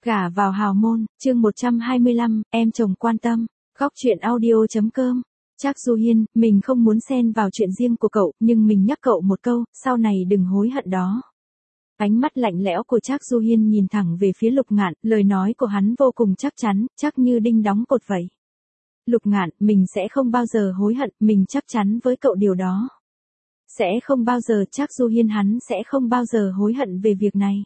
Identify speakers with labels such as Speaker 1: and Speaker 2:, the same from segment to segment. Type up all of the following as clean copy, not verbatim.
Speaker 1: Gả vào hào môn, chương 125, em chồng quan tâm. Góc truyện audio.com. Trác Du Hiên, mình không muốn xen vào chuyện riêng của cậu, nhưng mình nhắc cậu một câu, sau này đừng hối hận đó. Ánh mắt lạnh lẽo của Trác Du Hiên nhìn thẳng về phía Lục Ngạn, lời nói của hắn vô cùng chắc chắn, chắc như đinh đóng cột vậy. Lục Ngạn, mình sẽ không bao giờ hối hận, mình chắc chắn với cậu điều đó. Sẽ không bao giờ, Trác Du Hiên hắn sẽ không bao giờ hối hận về việc này.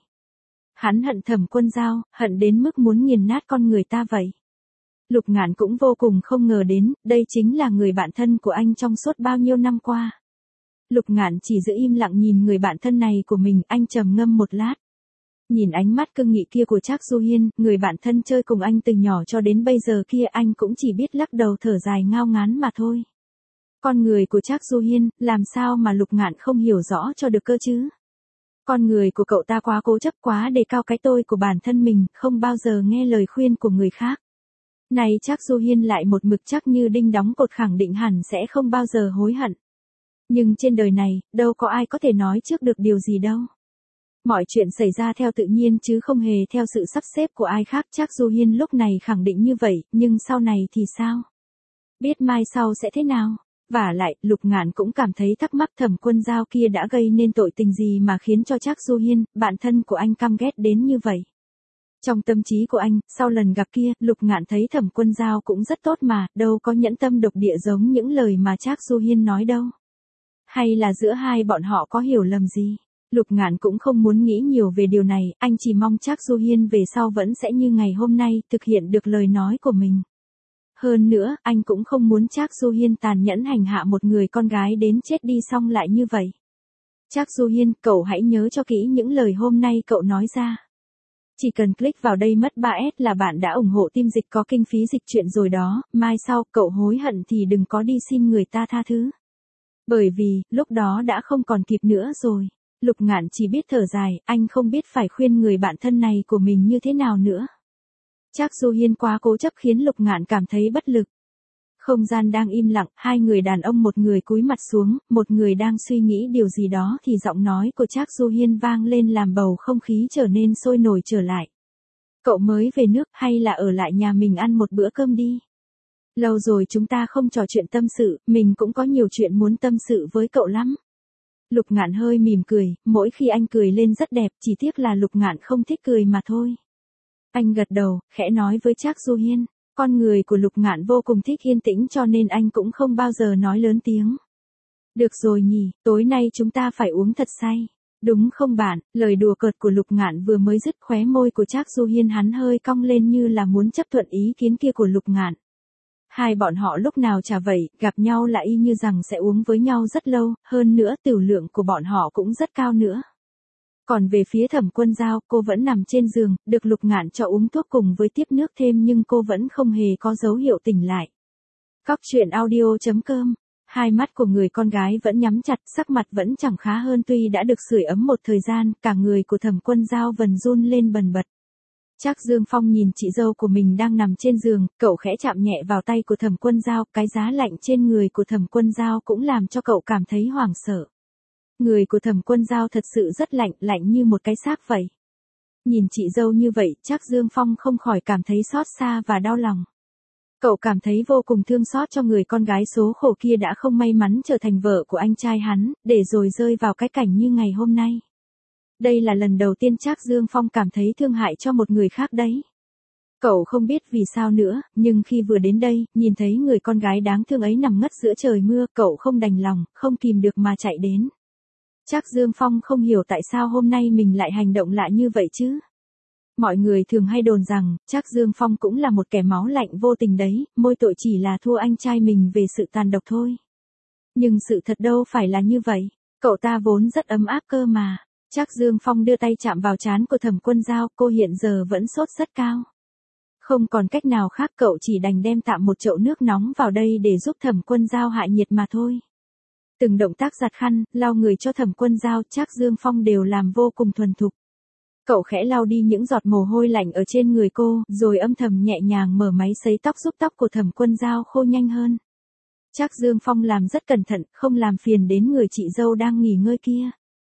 Speaker 1: Hắn hận Thẩm Quân Dao, hận đến mức muốn nghiền nát con người ta vậy. Lục Ngạn cũng vô cùng không ngờ đến, đây chính là người bạn thân của anh trong suốt bao nhiêu năm qua. Lục Ngạn chỉ giữ im lặng nhìn người bạn thân này của mình, anh trầm ngâm một lát. Nhìn ánh mắt cương nghị kia của Trác Du Hiên, người bạn thân chơi cùng anh từ nhỏ cho đến bây giờ kia, anh cũng chỉ biết lắc đầu thở dài ngao ngán mà thôi. Con người của Trác Du Hiên, làm sao mà Lục Ngạn không hiểu rõ cho được cơ chứ? Con người của cậu ta quá cố chấp, quá đề cao cái tôi của bản thân mình, không bao giờ nghe lời khuyên của người khác. Này Trác Du Hiên lại một mực chắc như đinh đóng cột khẳng định hẳn sẽ không bao giờ hối hận. Nhưng trên đời này, đâu có ai có thể nói trước được điều gì đâu. Mọi chuyện xảy ra theo tự nhiên chứ không hề theo sự sắp xếp của ai khác. Trác Du Hiên lúc này khẳng định như vậy, nhưng sau này thì sao? Biết mai sau sẽ thế nào? Vả lại, Lục Ngạn cũng cảm thấy thắc mắc Thẩm Quân Dao kia đã gây nên tội tình gì mà khiến cho Trác Du Hiên, bạn thân của anh căm ghét đến như vậy. Trong tâm trí của anh, sau lần gặp kia, Lục Ngạn thấy Thẩm Quân Dao cũng rất tốt mà, đâu có nhẫn tâm độc địa giống những lời mà Trác Du Hiên nói đâu. Hay là giữa hai bọn họ có hiểu lầm gì? Lục Ngạn cũng không muốn nghĩ nhiều về điều này, anh chỉ mong Trác Du Hiên về sau vẫn sẽ như ngày hôm nay, thực hiện được lời nói của mình. Hơn nữa, anh cũng không muốn Trác Du Hiên tàn nhẫn hành hạ một người con gái đến chết đi xong lại như vậy. Trác Du Hiên, cậu hãy nhớ cho kỹ những lời hôm nay cậu nói ra. Chỉ cần click vào đây mất 3S là bạn đã ủng hộ team dịch có kinh phí dịch truyện rồi đó, mai sau cậu hối hận thì đừng có đi xin người ta tha thứ. Bởi vì, lúc đó đã không còn kịp nữa rồi. Lục Ngạn chỉ biết thở dài, anh không biết phải khuyên người bạn thân này của mình như thế nào nữa. Trác Du Hiên quá cố chấp khiến Lục Ngạn cảm thấy bất lực. Không gian đang im lặng, hai người đàn ông, một người cúi mặt xuống, một người đang suy nghĩ điều gì đó thì giọng nói của Trác Du Hiên vang lên làm bầu không khí trở nên sôi nổi trở lại. Cậu mới về nước hay là ở lại nhà mình ăn một bữa cơm đi? Lâu rồi chúng ta không trò chuyện tâm sự, mình cũng có nhiều chuyện muốn tâm sự với cậu lắm. Lục Ngạn hơi mỉm cười, mỗi khi anh cười lên rất đẹp, chỉ tiếc là Lục Ngạn không thích cười mà thôi. Anh gật đầu, khẽ nói với Trác Du Hiên. Con người của Lục Ngạn vô cùng thích yên tĩnh cho nên anh cũng không bao giờ nói lớn tiếng. Được rồi nhỉ, tối nay chúng ta phải uống thật say. Đúng không bạn? Lời đùa cợt của Lục Ngạn vừa mới dứt, khóe môi của Trác Du Hiên hắn hơi cong lên như là muốn chấp thuận ý kiến kia của Lục Ngạn. Hai bọn họ lúc nào chả vậy, gặp nhau là y như rằng sẽ uống với nhau rất lâu, hơn nữa tửu lượng của bọn họ cũng rất cao nữa. Còn về phía Thẩm Quân Dao, cô vẫn nằm trên giường, được Lục Ngạn cho uống thuốc cùng với tiếp nước thêm nhưng cô vẫn không hề có dấu hiệu tỉnh lại. Góc truyện audio.com. Hai mắt của người con gái vẫn nhắm chặt, sắc mặt vẫn chẳng khá hơn tuy đã được sưởi ấm một thời gian, cả người của Thẩm Quân Dao vần run lên bần bật. Trác Dương Phong nhìn chị dâu của mình đang nằm trên giường, cậu khẽ chạm nhẹ vào tay của Thẩm Quân Dao, cái giá lạnh trên người của Thẩm Quân Dao cũng làm cho cậu cảm thấy hoảng sợ. Người của Thẩm Quân Dao thật sự rất lạnh, lạnh như một cái xác vậy. Nhìn chị dâu như vậy, Trác Dương Phong không khỏi cảm thấy xót xa và đau lòng. Cậu cảm thấy vô cùng thương xót cho người con gái số khổ kia đã không may mắn trở thành vợ của anh trai hắn, để rồi rơi vào cái cảnh như ngày hôm nay. Đây là lần đầu tiên Trác Dương Phong cảm thấy thương hại cho một người khác đấy. Cậu không biết vì sao nữa, nhưng khi vừa đến đây, nhìn thấy người con gái đáng thương ấy nằm ngất giữa trời mưa, cậu không đành lòng, không kìm được mà chạy đến. Trác Dương Phong không hiểu tại sao hôm nay mình lại hành động lạ như vậy chứ. Mọi người thường hay đồn rằng, Trác Dương Phong cũng là một kẻ máu lạnh vô tình đấy, môi tội chỉ là thua anh trai mình về sự tàn độc thôi. Nhưng sự thật đâu phải là như vậy, cậu ta vốn rất ấm áp cơ mà. Trác Dương Phong đưa tay chạm vào trán của Thẩm Quân Dao, cô hiện giờ vẫn sốt rất cao. Không còn cách nào khác, cậu chỉ đành đem tạm một chậu nước nóng vào đây để giúp Thẩm Quân Dao hạ nhiệt mà thôi. Từng động tác giặt khăn, lau người cho Thẩm Quân Dao, Trác Dương Phong đều làm vô cùng thuần thục. Cậu khẽ lau đi những giọt mồ hôi lạnh ở trên người cô, rồi âm thầm nhẹ nhàng mở máy sấy tóc giúp tóc của Thẩm Quân Dao khô nhanh hơn. Trác Dương Phong làm rất cẩn thận, không làm phiền đến người chị dâu đang nghỉ ngơi kia.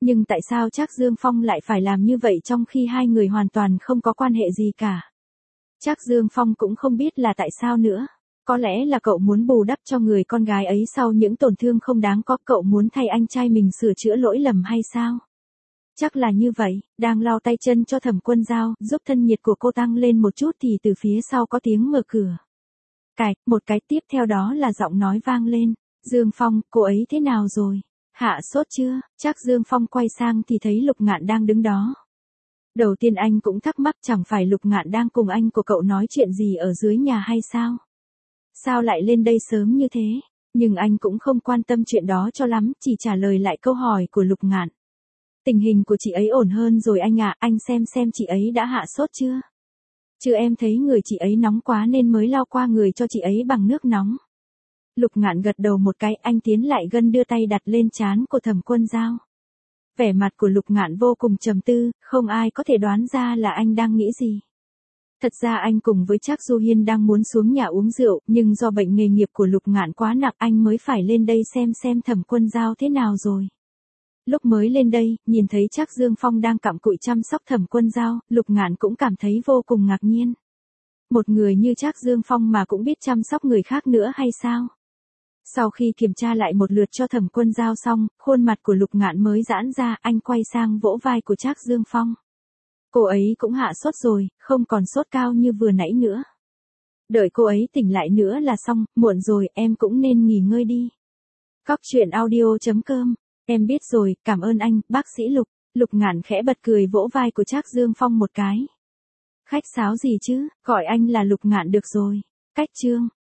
Speaker 1: Nhưng tại sao Trác Dương Phong lại phải làm như vậy trong khi hai người hoàn toàn không có quan hệ gì cả? Trác Dương Phong cũng không biết là tại sao nữa. Có lẽ là cậu muốn bù đắp cho người con gái ấy sau những tổn thương không đáng có, cậu muốn thay anh trai mình sửa chữa lỗi lầm hay sao? Chắc là như vậy, đang lau tay chân cho Thẩm Quân Dao, giúp thân nhiệt của cô tăng lên một chút thì từ phía sau có tiếng mở cửa. Một cái tiếp theo đó là giọng nói vang lên. Dương Phong, cô ấy thế nào rồi? Hạ sốt chưa? Trác Dương Phong quay sang thì thấy Lục Ngạn đang đứng đó. Đầu tiên anh cũng thắc mắc chẳng phải Lục Ngạn đang cùng anh của cậu nói chuyện gì ở dưới nhà hay sao? Sao lại lên đây sớm như thế? Nhưng anh cũng không quan tâm chuyện đó cho lắm, chỉ trả lời lại câu hỏi của Lục Ngạn. Tình hình của chị ấy ổn hơn rồi anh ạ, anh xem chị ấy đã hạ sốt chưa? Chứ em thấy người chị ấy nóng quá nên mới lau qua người cho chị ấy bằng nước nóng. Lục Ngạn gật đầu một cái, anh tiến lại gần đưa tay đặt lên trán của Thẩm Quân Dao. Vẻ mặt của Lục Ngạn vô cùng trầm tư, không ai có thể đoán ra là anh đang nghĩ gì. Thật ra anh cùng với Trác Du Hiên đang muốn xuống nhà uống rượu, nhưng do bệnh nghề nghiệp của Lục Ngạn quá nặng anh mới phải lên đây xem Thẩm Quân Dao thế nào rồi. Lúc mới lên đây, nhìn thấy Trác Dương Phong đang cặm cụi chăm sóc Thẩm Quân Dao, Lục Ngạn cũng cảm thấy vô cùng ngạc nhiên. Một người như Trác Dương Phong mà cũng biết chăm sóc người khác nữa hay sao? Sau khi kiểm tra lại một lượt cho Thẩm Quân Dao xong, khuôn mặt của Lục Ngạn mới giãn ra, anh quay sang vỗ vai của Trác Dương Phong. Cô ấy cũng hạ sốt rồi, không còn sốt cao như vừa nãy nữa. Đợi cô ấy tỉnh lại nữa là xong, muộn rồi, em cũng nên nghỉ ngơi đi. Cóc truyện audio.com. Em biết rồi, cảm ơn anh, bác sĩ Lục. Lục Ngạn khẽ bật cười vỗ vai của Trác Dương Phong một cái. Khách sáo gì chứ, gọi anh là Lục Ngạn được rồi. Cách chương.